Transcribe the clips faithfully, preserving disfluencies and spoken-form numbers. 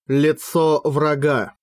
Лицо врага.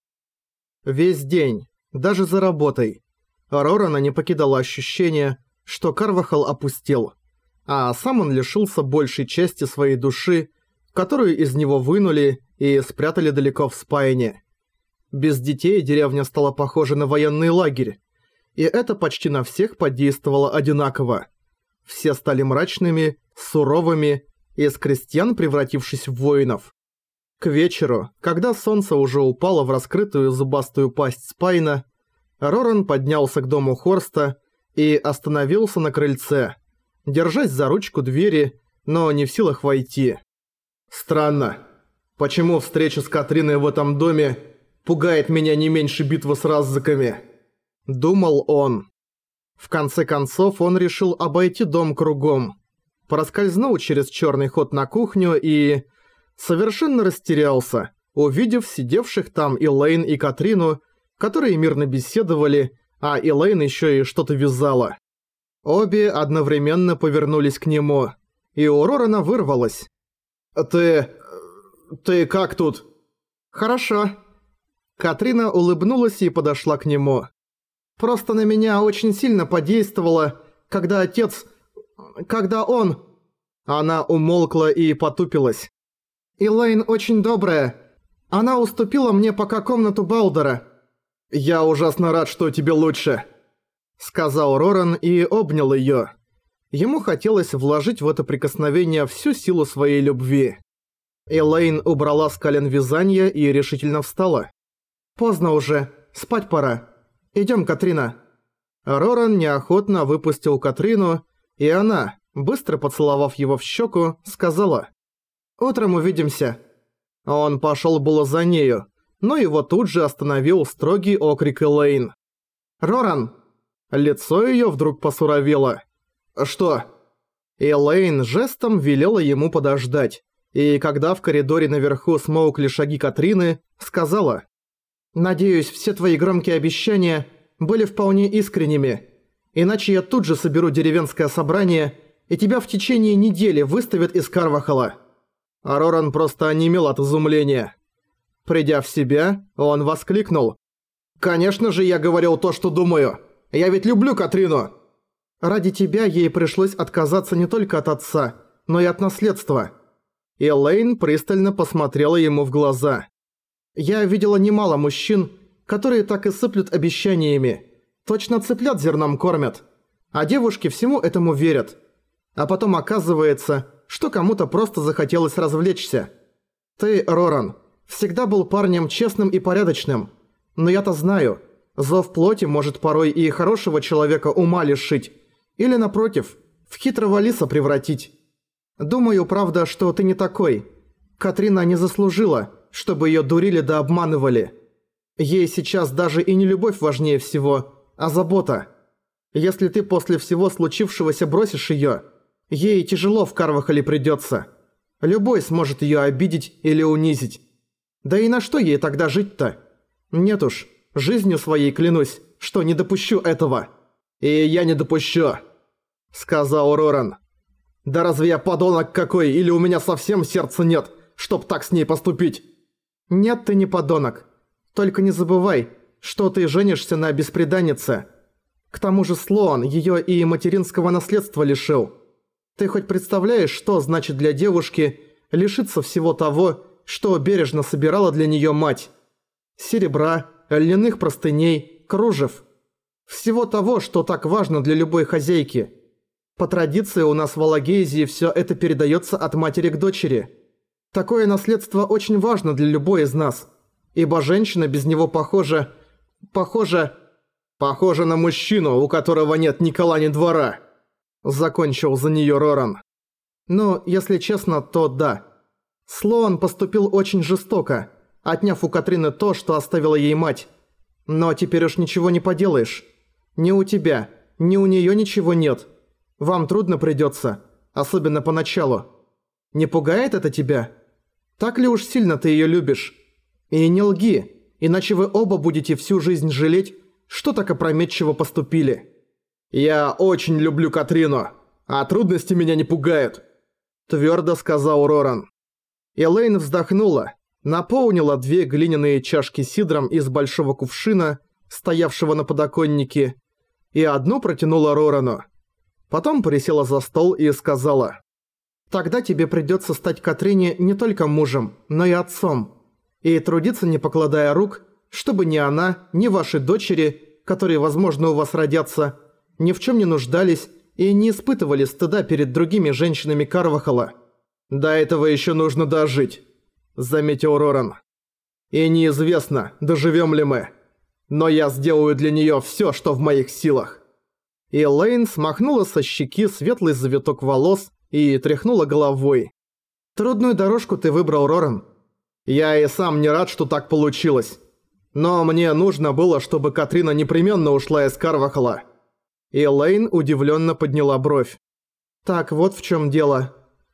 Весь день, даже за работой, Рорана не покидало ощущение, что Карвахал опустел, а сам он лишился большей части своей души, которую из него вынули и спрятали далеко в Спайне. Без детей деревня стала похожа на военный лагерь, и это почти на всех подействовало одинаково. Все стали мрачными, суровыми, из крестьян превратившись в воинов. К вечеру, когда солнце уже упало в раскрытую зубастую пасть Спайна, Роран поднялся к дому Хорста и остановился на крыльце, держась за ручку двери, но не в силах войти. «Странно. Почему встреча с Катриной в этом доме пугает меня не меньше битвы с раззаками?» – думал он. В конце концов он решил обойти дом кругом, проскользнул через черный ход на кухню и... совершенно растерялся, увидев сидевших там Элейн и Катрину, которые мирно беседовали, а Элейн еще и что-то вязала. Обе одновременно повернулись к нему, и у Рорана вырвалось. «Ты... ты как тут?» «Хорошо». Катрина улыбнулась и подошла к нему. «Просто на меня очень сильно подействовало, когда отец... когда он...» Она умолкла и потупилась. «Элейн очень добрая. Она уступила мне пока комнату Балдера». «Я ужасно рад, что тебе лучше», — сказал Роран и обнял её. Ему хотелось вложить в это прикосновение всю силу своей любви. Элейн убрала с колен вязание и решительно встала. «Поздно уже. Спать пора. Идём, Катрина». Роран неохотно выпустил Катрину, и она, быстро поцеловав его в щеку, сказала: «Утром увидимся». Он пошёл было за нею, но его тут же остановил строгий окрик Элейн. «Роран!» Лицо её вдруг посуровело. «Что?» Элейн жестом велела ему подождать, и когда в коридоре наверху смолкли шаги Катрины, сказала: «Надеюсь, все твои громкие обещания были вполне искренними, иначе я тут же соберу деревенское собрание, и тебя в течение недели выставят из Карвахала». А Роран просто онемел от изумления. Придя в себя, он воскликнул: «Конечно же я говорил то, что думаю! Я ведь люблю Катрину!» «Ради тебя ей пришлось отказаться не только от отца, но и от наследства». Элейн пристально посмотрела ему в глаза. «Я видела немало мужчин, которые так и сыплют обещаниями. Точно цыплят зерном кормят. А девушки всему этому верят. А потом оказывается, что кому-то просто захотелось развлечься. Ты, Роран, всегда был парнем честным и порядочным. Но я-то знаю, зов плоти может порой и хорошего человека ума лишить. Или, напротив, в хитрого лиса превратить. Думаю, правда, что ты не такой. Катрина не заслужила, чтобы её дурили да обманывали. Ей сейчас даже и не любовь важнее всего, а забота. Если ты после всего случившегося бросишь её, ей тяжело в Карвахале придётся. Любой сможет её обидеть или унизить. Да и на что ей тогда жить-то? Нет уж, жизнью своей клянусь, что не допущу этого». «И я не допущу», — сказал Роран. «Да разве я подонок какой, или у меня совсем сердца нет, чтоб так с ней поступить?» «Нет, ты не подонок. Только не забывай, что ты женишься на бесприданнице. К тому же Слоан её и материнского наследства лишил. Ты хоть представляешь, что значит для девушки лишиться всего того, что бережно собирала для неё мать? Серебра, льняных простыней, кружев. Всего того, что так важно для любой хозяйки. По традиции у нас в Алагейзии всё это передаётся от матери к дочери. Такое наследство очень важно для любой из нас, ибо женщина без него похожа... похожа... похожа на мужчину, у которого нет ни кола, ни двора», — закончил за неё Роран. «Ну, если честно, то да. Слоан поступил очень жестоко, отняв у Катрины то, что оставила ей мать. Но теперь уж ничего не поделаешь. Ни у тебя, ни у неё ничего нет. Вам трудно придётся, особенно поначалу. Не пугает это тебя? Так ли уж сильно ты её любишь? И не лги, иначе вы оба будете всю жизнь жалеть, что так опрометчиво поступили». «Я очень люблю Катрину, а трудности меня не пугают», — твёрдо сказал Роран. Элейн вздохнула, наполнила две глиняные чашки сидром из большого кувшина, стоявшего на подоконнике, и одну протянула Рорану. Потом присела за стол и сказала: «Тогда тебе придется стать Катрине не только мужем, но и отцом, и трудиться не покладая рук, чтобы ни она, ни ваши дочери, которые, возможно, у вас родятся, ни в чем не нуждались и не испытывали стыда перед другими женщинами Карвахала. До этого еще нужно дожить», — заметил Роран. «И неизвестно, доживем ли мы. Но я сделаю для нее все, что в моих силах». И Лейн смахнула со щеки светлый завиток волос и тряхнула головой. «Трудную дорожку ты выбрал, Роран. Я и сам не рад, что так получилось. Но мне нужно было, чтобы Катрина непременно ушла из Карвахала». И Лейн удивленно подняла бровь. «Так вот в чем дело.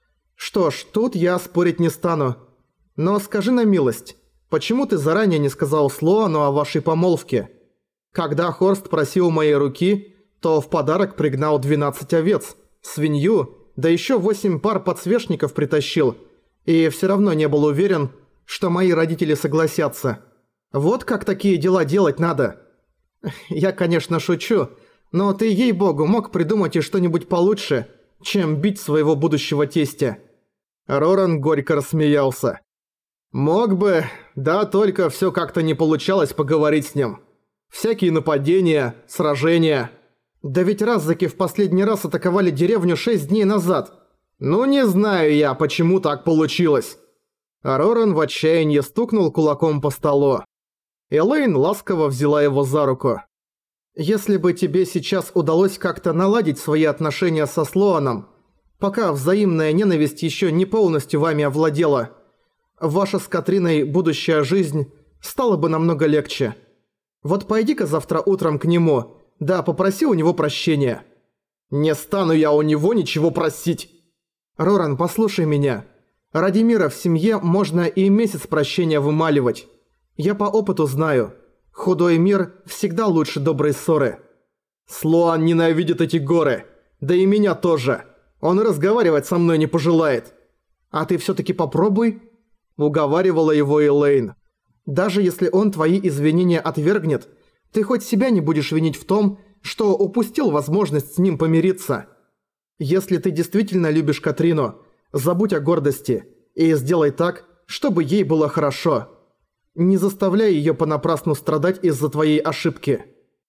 Что ж, тут я спорить не стану. Но скажи на милость, почему ты заранее не сказал Слоану о вашей помолвке? Когда Хорст просил моей руки, то в подарок пригнал двенадцать овец, свинью, да еще восемь пар подсвечников притащил, и все равно не был уверен, что мои родители согласятся. Вот как такие дела делать надо. Я, конечно, шучу, но ты, ей-богу, мог придумать и что-нибудь получше, чем бить своего будущего тестя». Роран горько рассмеялся. «Мог бы, да только все как-то не получалось поговорить с ним. Всякие нападения, сражения». «Да ведь Раззаки в последний раз атаковали деревню шесть дней назад. Ну не знаю я, почему так получилось». А Роран в отчаянии стукнул кулаком по столу. Элейн ласково взяла его за руку. «Если бы тебе сейчас удалось как-то наладить свои отношения со Слоаном, пока взаимная ненависть еще не полностью вами овладела, ваша с Катриной будущая жизнь стала бы намного легче. Вот пойди-ка завтра утром к нему, да попроси у него прощения». «Не стану я у него ничего просить!» «Роран, послушай меня. Ради мира в семье можно и месяц прощения вымаливать. Я по опыту знаю, худой мир всегда лучше доброй ссоры». «Слоан ненавидит эти горы, да и меня тоже. Он разговаривать со мной не пожелает». «А ты всё-таки попробуй», – уговаривала его Элейн. «Даже если он твои извинения отвергнет, ты хоть себя не будешь винить в том, что упустил возможность с ним помириться. Если ты действительно любишь Катрину, забудь о гордости и сделай так, чтобы ей было хорошо. Не заставляй её понапрасну страдать из-за твоей ошибки».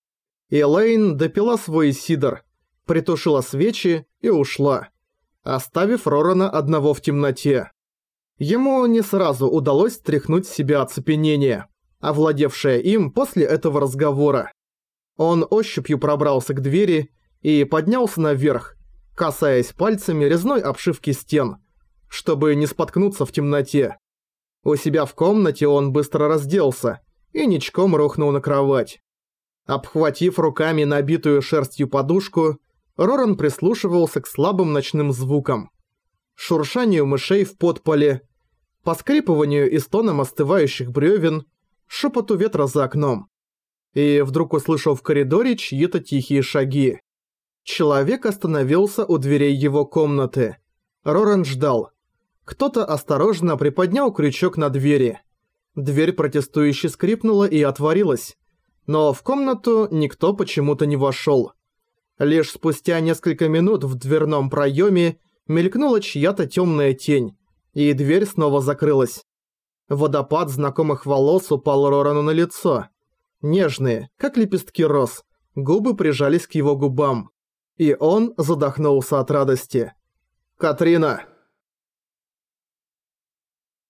Элейн допила свой сидр, притушила свечи и ушла, оставив Рорана одного в темноте. Ему не сразу удалось стряхнуть с себя оцепенение, овладевшее им после этого разговора. Он ощупью пробрался к двери и поднялся наверх, касаясь пальцами резной обшивки стен, чтобы не споткнуться в темноте. У себя в комнате он быстро разделся и ничком рухнул на кровать. Обхватив руками набитую шерстью подушку, Роран прислушивался к слабым ночным звукам. Шуршанию мышей в подполе, поскрипыванию и стонам остывающих бревен, шепоту ветра за окном. И вдруг услышал в коридоре чьи-то тихие шаги. Человек остановился у дверей его комнаты. Роран ждал. Кто-то осторожно приподнял крючок на двери. Дверь протестующе скрипнула и отворилась. Но в комнату никто почему-то не вошел. Лишь спустя несколько минут в дверном проеме мелькнула чья-то темная тень, и дверь снова закрылась. Водопад знакомых волос упал Рорану на лицо. Нежные, как лепестки роз, губы прижались к его губам. И он задохнулся от радости. «Катрина!»